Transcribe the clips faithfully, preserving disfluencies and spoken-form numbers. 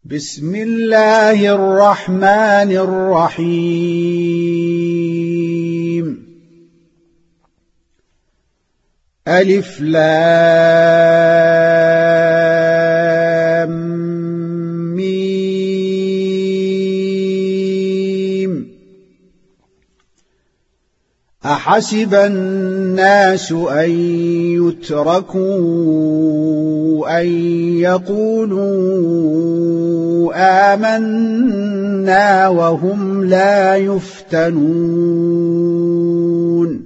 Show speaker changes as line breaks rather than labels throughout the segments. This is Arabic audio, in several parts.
بسم الله الرحمن الرحيم. ألف لام ميم. أحسب الناس أن يتركوا أن يقولوا آمنا وهم لا يفتنون.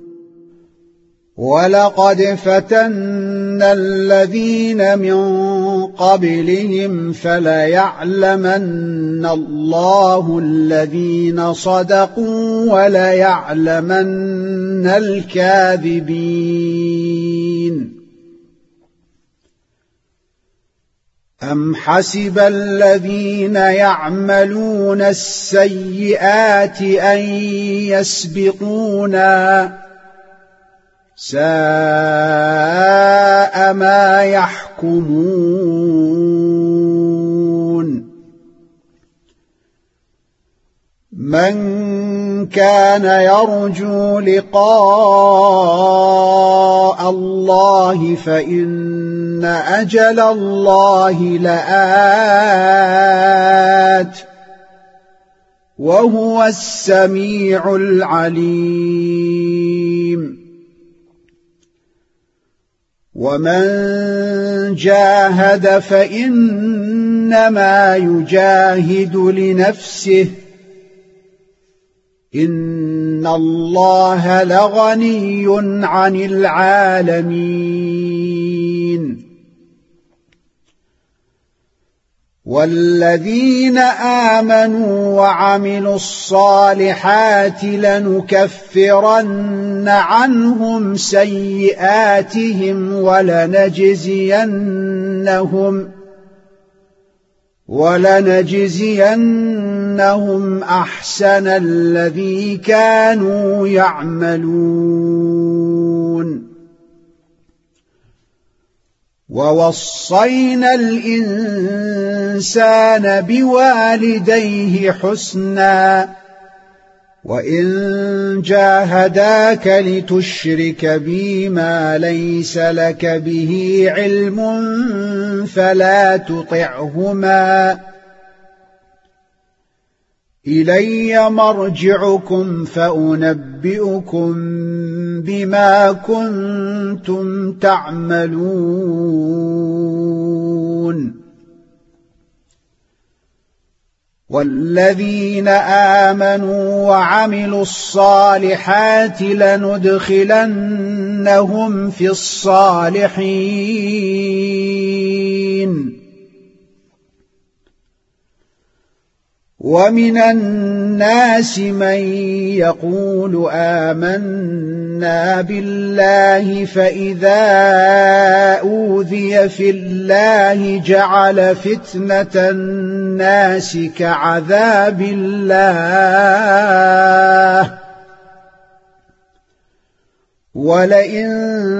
ولقد فتنا الذين من قبلهم فليعلمن الله الذين صدقوا وليعلمن الكاذبين. أم حسب الذين يعملون السيئات أن يسبقونا ساء ما يحكمون. من كان يرجو لقاء الله فإن أجل الله لآت وهو السميع العليم. ومن جاهد فإنما يجاهد لنفسه إن الله لغني عن العالمين. والذين آمنوا وعملوا الصالحات لنكفرن عنهم سيئاتهم ولنجزينهم ولنجزينهم أحسن الذي كانوا يعملون. ووصينا الإنسان بوالديه حسنا وإن جاهداك لتشرك بي ما ليس لك به علم فلا تطعهما إلي مرجعكم فأنبئكم بما كنتم تعملون. والذين آمنوا وعملوا الصالحات لندخلنهم في الصالحين. ومن الناس من يقول آمنا بالله فإذا أوذي في الله جعل فتنة الناس كعذاب الله ولئن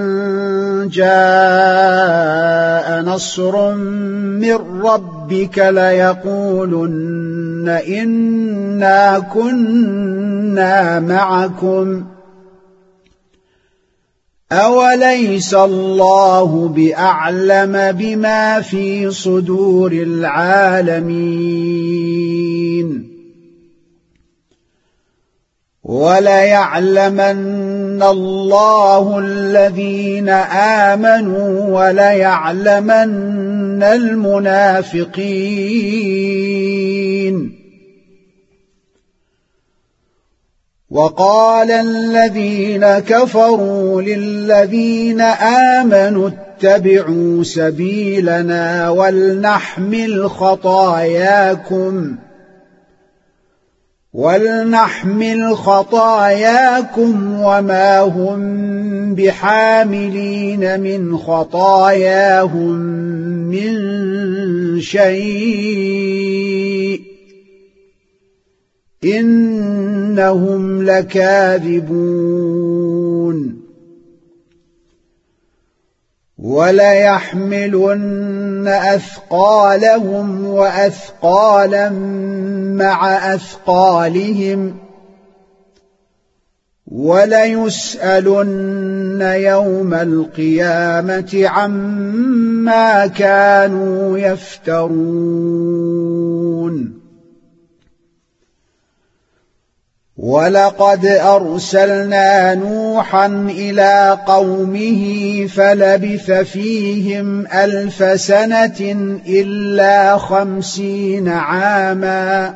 جاء نصر من ربك ليقولن إنا كنا معكم أوليس الله بأعلم بما في صدور العالمين. وليعلمن الله الذين آمنوا وليعلمن المنافقين. وقال الذين كفروا للذين آمنوا اتبعوا سبيلنا ولنحمل خطاياكم ولنحمل خطاياكم وما هم بحاملين من خطاياهم من شيء إنهم لكاذبون. وليحملن أثقالهم وأثقالا مع أثقالهم وليسألن يوم القيامة عما كانوا يفترون ولقد أرسلنا نوحا إلى قومه فلبث فيهم ألف سنة إلا خمسين عاما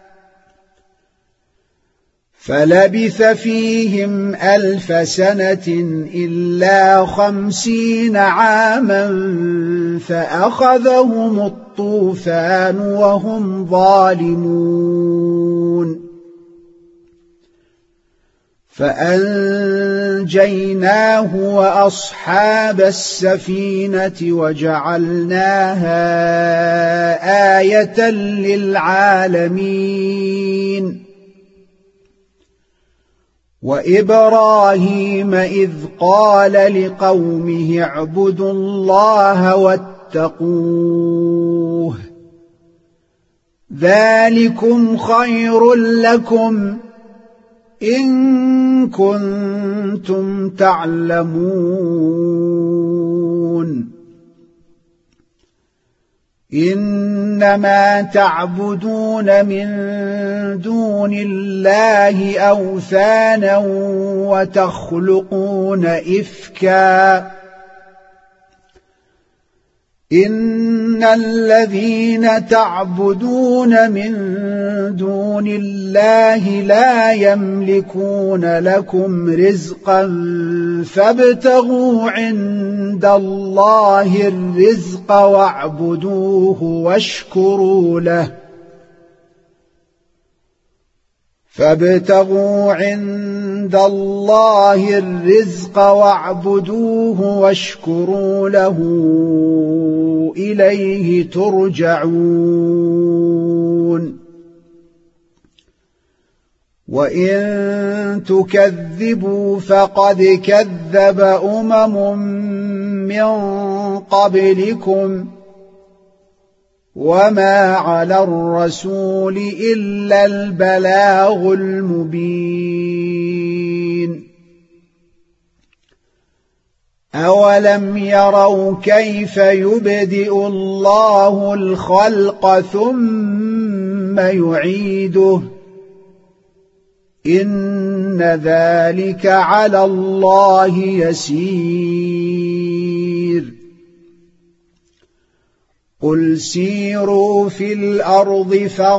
فلبث فيهم ألف سنة إلا خمسين عاما فأخذهم الطوفان وهم ظالمون فأنجيناه وأصحاب السفينة وجعلناها آية للعالمين وإبراهيم إذ قال لقومه اعبدوا الله واتقوه ذلكم خير لكم إن كنتم تعلمون إنما تعبدون من دون الله أوثانا وتخلقون إفكا إن الذين تعبدون من دون الله لا يملكون لكم رزقا فابتغوا عند الله الرزق واعبدوه واشكروا له فابتغوا عند الله الرزق واعبدوه واشكروا له إليه ترجعون وإن تكذبوا فقد كذب أمم من قبلكم وما على الرسول إلا البلاغ المبين أولم يروا كيف يبدئ الله الخلق ثم يعيده إن ذلك على الله يسير قل سيروا في الأرض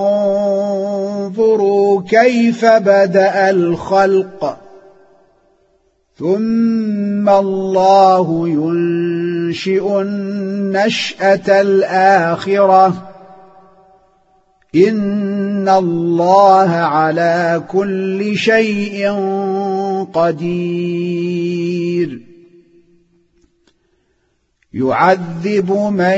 فانظروا كيف بدأ الخلق ثم الله ينشئ النشأة الآخرة إن الله على كل شيء قدير يعذب من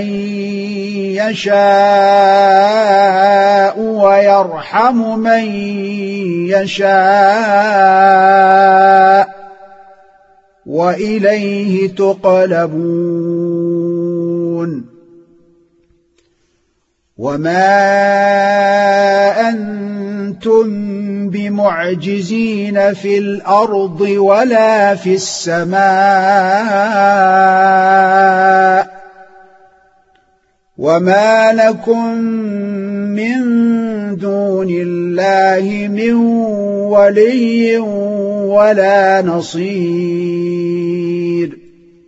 يشاء ويرحم من يشاء وإليه تقلبون وما أنتم بمعجزين في الأرض ولا في السماء وما لكم من دون الله من ولي ولا نصير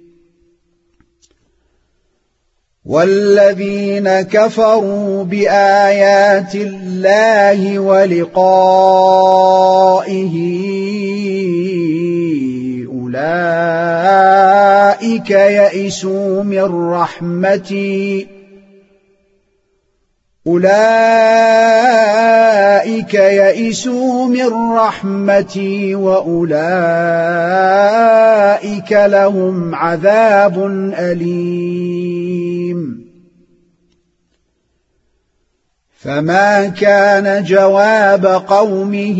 والذين كفروا بآيات الله ولقائه أولئك يئسوا من رحمتي أولئك يئسوا من رحمتي وأولئك لهم عذاب أليم فما كان جواب قومه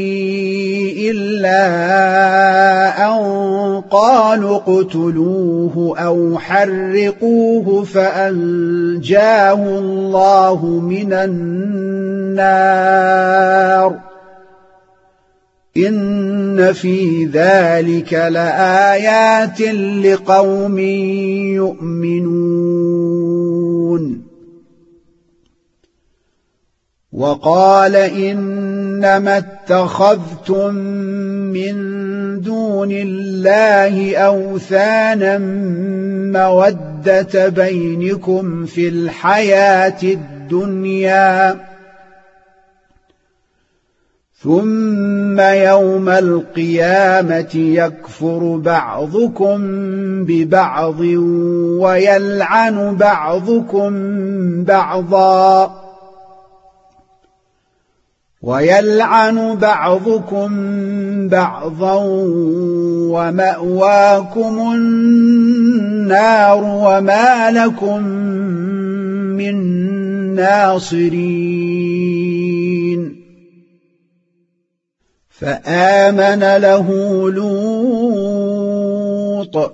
إلا أن قالوا اقتلوه أو حرقوه فأنجاه الله من النار إن في ذلك لآيات لقوم يؤمنون. وقال إنما اتخذتم من دون الله أوثانا مودة بينكم في الحياة الدنيا ثم يوم القيامة يكفر بعضكم ببعض ويلعن بعضكم بعضا ويلعن بعضكم بعضا ومأواكم النار وما لكم من ناصرين. فآمن له لوط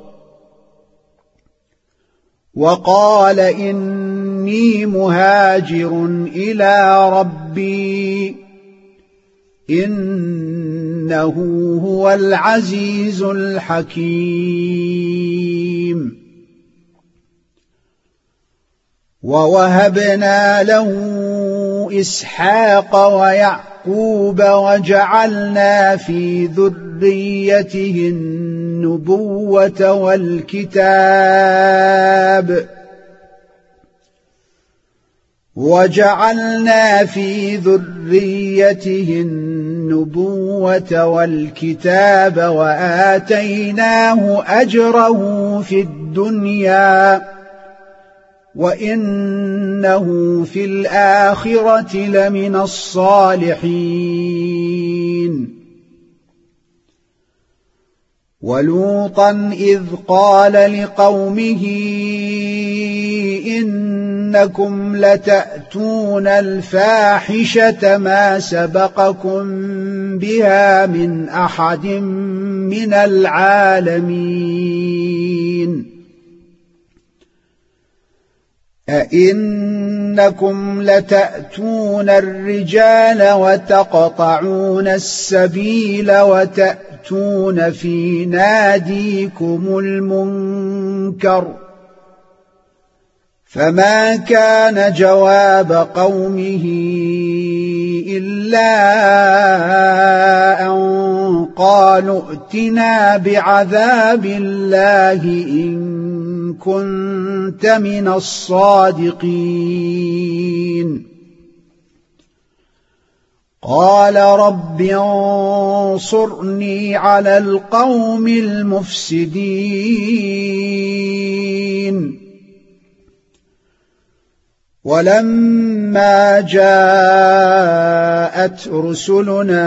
وقال إني مهاجر إلى ربي إنه هو العزيز الحكيم. ووهبنا له إسحاق ويعقوب وجعلنا في ذريته النبوة والكتاب وجعلنا في ذريته النبوة والكتاب وآتيناه أجره في الدنيا وإنه في الآخرة لمن الصالحين. ولوطا إذ قال لقومه إنكم لتأتون الفاحشة ما سبقكم بها من أحد من العالمين أئنكم لتأتون الرجال وتقطعون السبيل وتأتون في ناديكم المنكر. فما كان جواب قومه إلا أن قالوا ائتنا بعذاب الله إن كنت من الصادقين. قال رب انصرني على القوم المفسدين. ولما جاءت رسلنا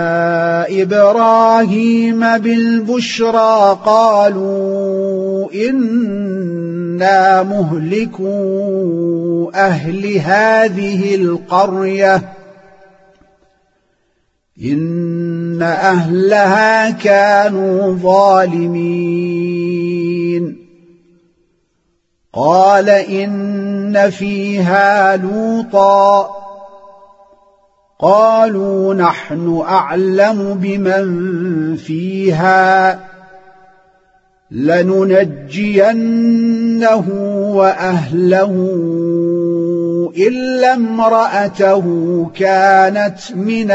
إبراهيم بالبشرى قالوا إنا مهلكو أهل هذه القرية إن أهلها كانوا ظالمين. قال إن فيها لوطا قالوا نحن أعلم بمن فيها لننجينه وأهله إلا امرأته كانت من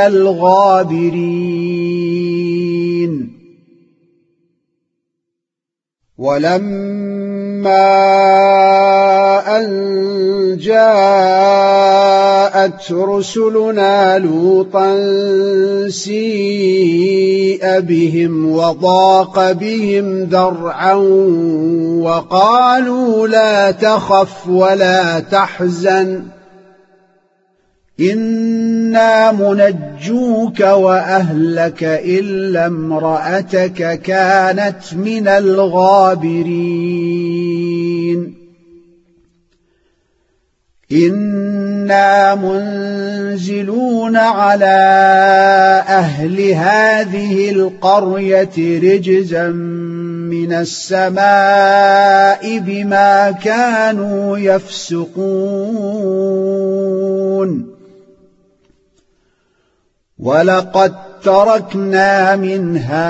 الغابرين. ولما أن جاءت رسلنا لوطا سيء بهم وضاق بهم ذرعا وقالوا لا تخف ولا تحزن إنا منجوك وأهلك إلا امرأتك كانت من الغابرين. إنا منزلون على أهل هذه القرية رجزا من السماء بما كانوا يفسقون ولقد تركنا منها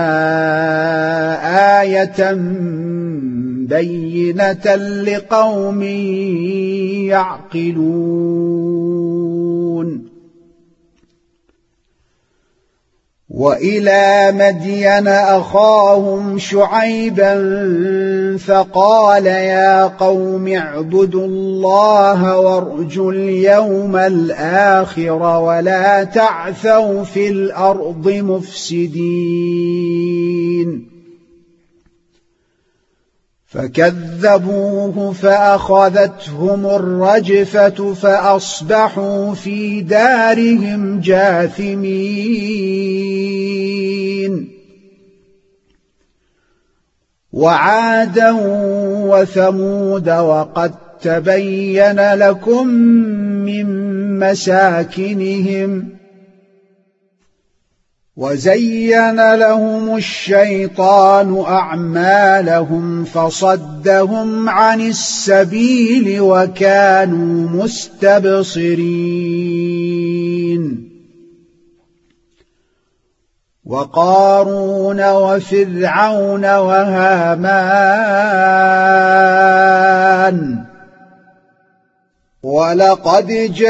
آية بينة لقوم يعقلون وإلى مدين أخاهم شعيبا فقال يا قوم اعبدوا الله وارجوا اليوم الآخر ولا تعثوا في الأرض مفسدين فكذبوه فأخذتهم الرجفة فأصبحوا في دارهم جاثمين وعادا وثمود وقد تبين لكم من مساكنهم وزين لهم الشيطان أعمالهم فصدهم عن السبيل وكانوا مستبصرين وقارون وفرعون وهامان ولقد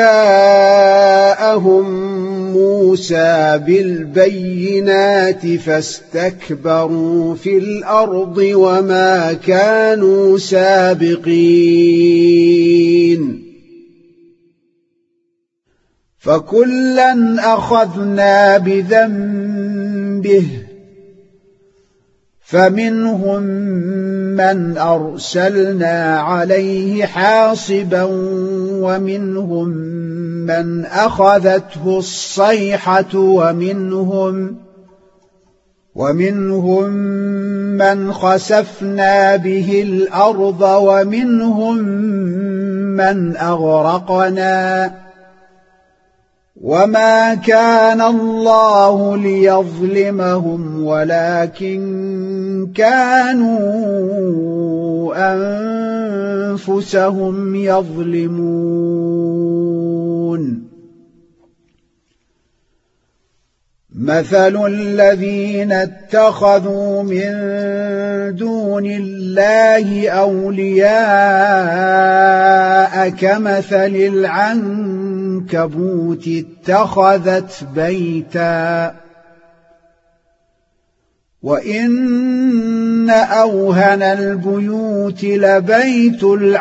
جاءهم موسى بالبينات فاستكبروا في الأرض وما كانوا سابقين فكلا أخذنا بذنبه فمنهم من أرسلنا عليه حاصبا ومنهم من أخذته الصيحة ومنهم ومنهم من خسفنا به الأرض ومنهم من أغرقنا وما كان الله ليظلمهم ولكن كانوا أنفسهم يظلمون مثل الذين اتخذوا من دون الله أولياء كمثل العنكبوت اتخذت بيتا وإن أوهن البيوت لبيت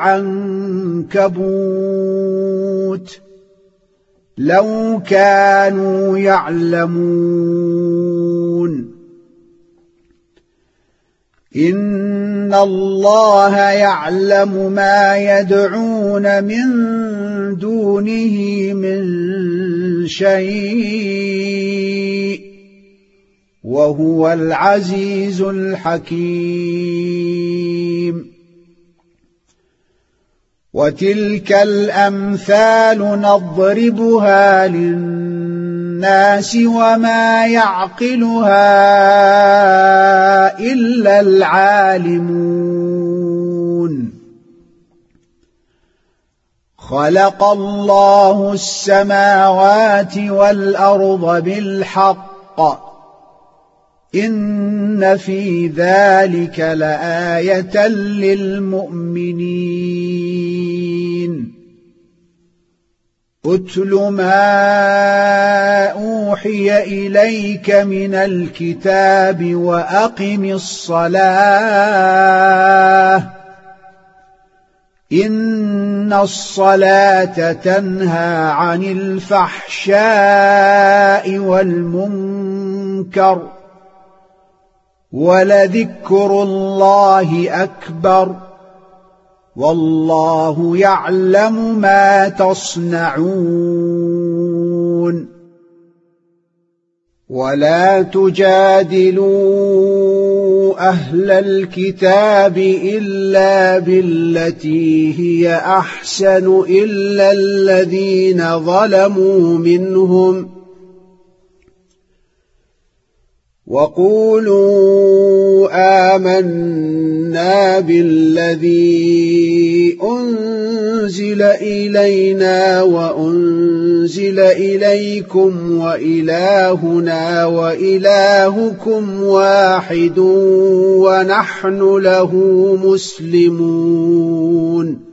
العنكبوت لو كانوا يعلمون إن الله يعلم ما يدعون من دونه من شيء وهو العزيز الحكيم وتلك الأمثال نضربها للناس وما يعقلها إلا العالمون خلق الله السماوات والأرض بالحق إن في ذلك لآية للمؤمنين أتل ما أوحي إليك من الكتاب وأقم الصلاة إن الصلاة تنهى عن الفحشاء والمنكر ولذكر الله أكبر والله يعلم ما تصنعون ولا تجادلوا أهل الكتاب إلا بالتي هي أحسن إلا الذين ظلموا منهم وقولوا آمنا بالذي أنزل إلينا وأنزل إليكم وإلهنا وإلهكم واحد ونحن له مسلمون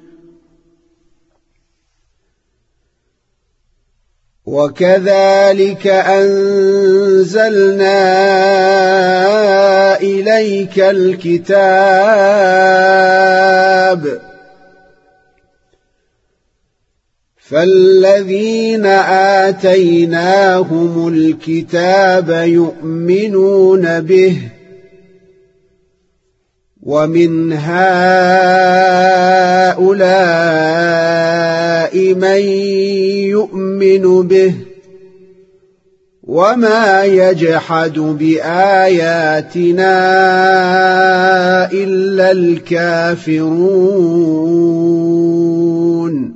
وكذلك أنزلنا إليك الكتاب فالذين آتيناهم الكتاب يؤمنون به ومن هؤلاء من يؤمن به وما يجحد بآياتنا إلا الكافرون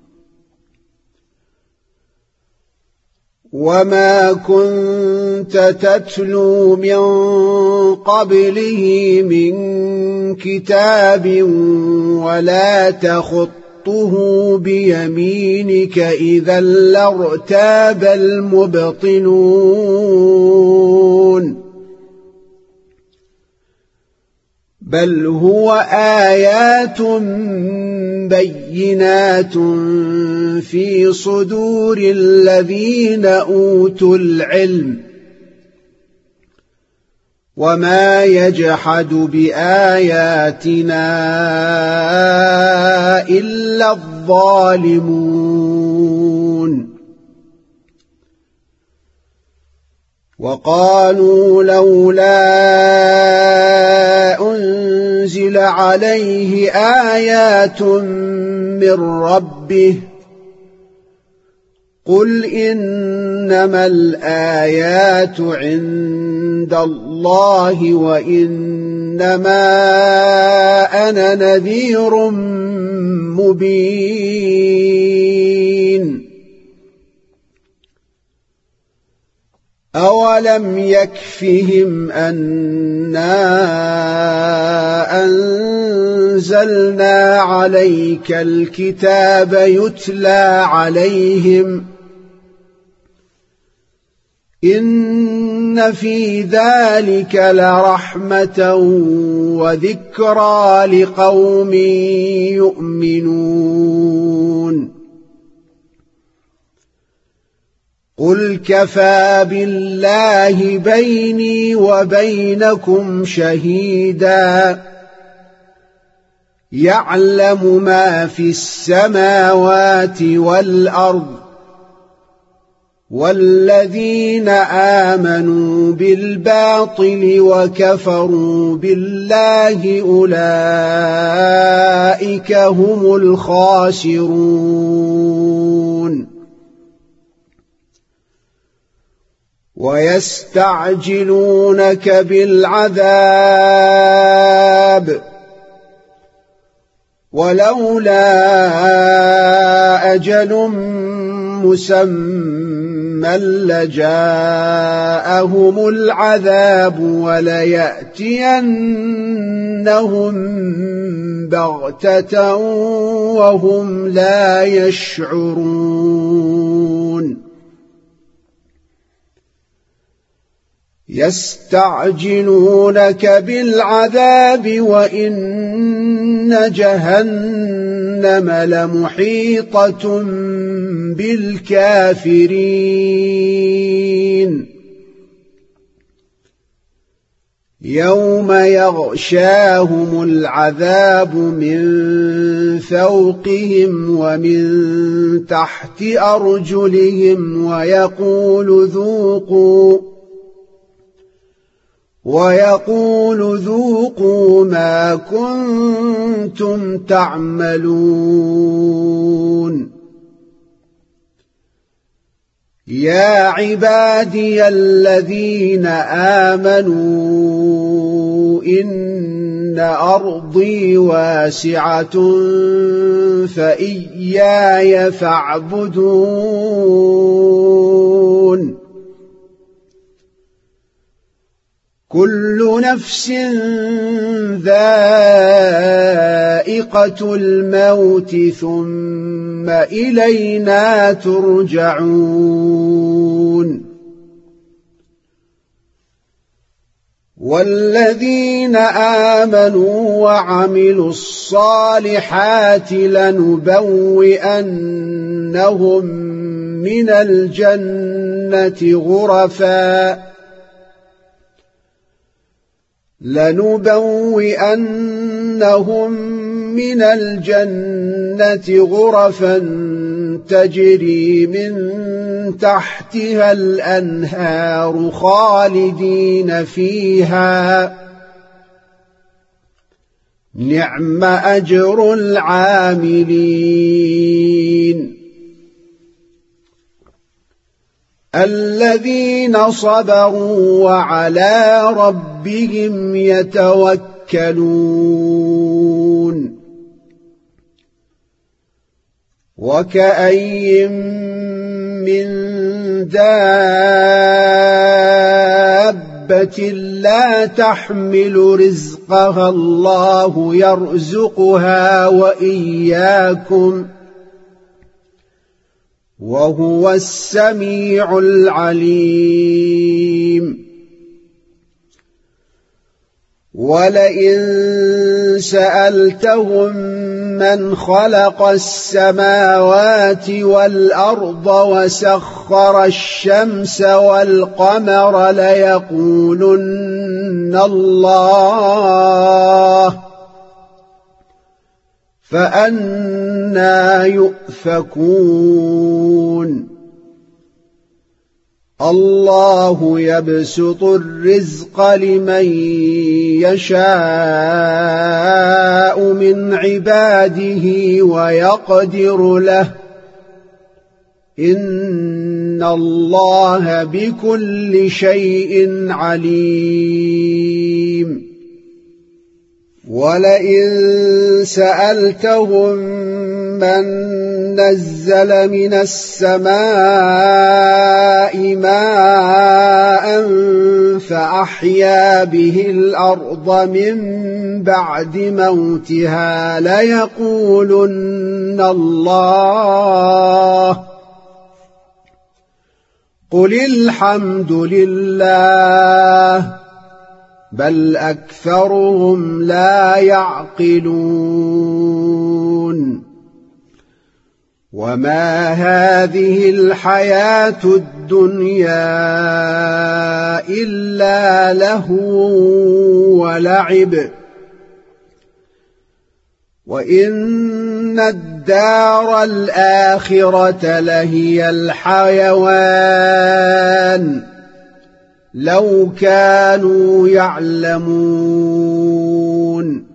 وما كنت تتلو من قبله من كتاب ولا تخطه بيمينك إذا لارتاب المبطلون بل هو آيات بينات في صدور الذين أوتوا العلم وما يجحد بآياتنا إلا الظالمون وقالوا لولا أنزل عليه آيات من ربه قل إنما الآيات عند الله وإنما أنا نذير مبين أولم يكفهم أنا أنزلنا عليك الكتاب يتلى عليهم إن في ذلك لرحمة وذكرى لقوم يؤمنون قل كفى بالله بيني وبينكم شهيدا يعلم ما في السماوات والأرض والذين آمنوا بالباطل وكفروا بالله أولئك هم الخاسرون ويستعجلونك بالعذاب ولولا أجل مسمى لجاءهم العذاب وليأتينهم بغتة وهم لا يشعرون يستعجلونك بالعذاب وإن جهنم لمحيطة بالكافرين يوم يغشاهم العذاب من فوقهم ومن تحت أرجلهم ويقول ذوقوا ويقول ذوقوا ما كنتم تعملون يا عبادي الذين آمنوا إن أرضي واسعة فإياي فاعبدون كل نفس ذائقة الموت ثم إلينا ترجعون والذين آمنوا وعملوا الصالحات لنبوئنهم من الجنة غرفاً لنبوئنهم من الجنة غرفا تجري من تحتها الأنهار خالدين فيها نعم أجر العاملين الذين صبروا وعلى ربهم يتوكلون وكأين من دابة لا تحمل رزقها الله يرزقها وإياكم وهو السميع العليم ولئن سألتهم من خلق السماوات والأرض وسخر الشمس والقمر ليقولن الله فأنى يؤفكون الله يبسط الرزق لمن يشاء من عباده ويقدر له إن الله بكل شيء عليم ولئن سألتهم من نزل من السماء ماء فأحيا به الأرض من بعد موتها ليقولن الله قل الحمد لله بل أكثرهم لا يعقلون وما هذه الحياة الدنيا إلا لهو ولعب وإن الدار الآخرة لهي الحيوان لو كانوا يعلمون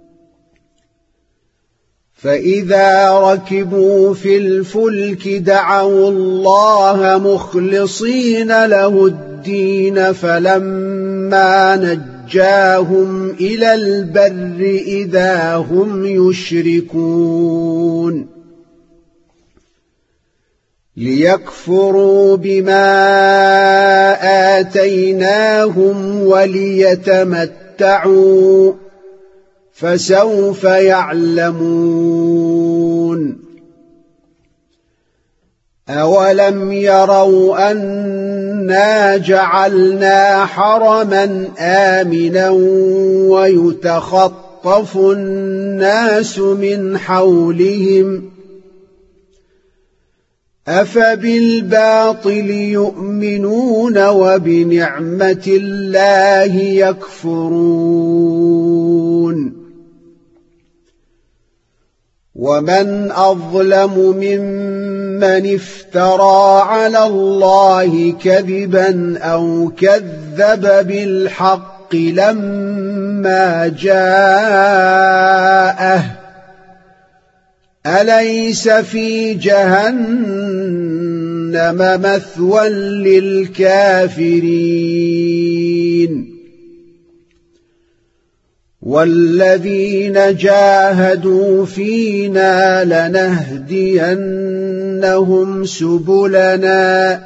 فإذا ركبوا في الفلك دعوا الله مخلصين له الدين فلما نجاهم إلى البر إذا هم يشركون ليكفروا بما آتيناهم وليتمتعوا فسوف يعلمون أولم يروا أنا جعلنا حرما آمنا ويتخطف الناس من حولهم أفبالباطل يؤمنون وبنعمة الله يكفرون ومن أظلم ممن افترى على الله كذبا أو كذب بالحق لما جاءه أليس في جهنم جهنم مثوى للكافرين والذين جاهدوا فينا لنهدينهم سبلنا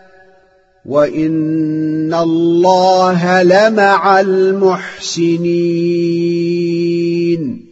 وإن الله لمع المحسنين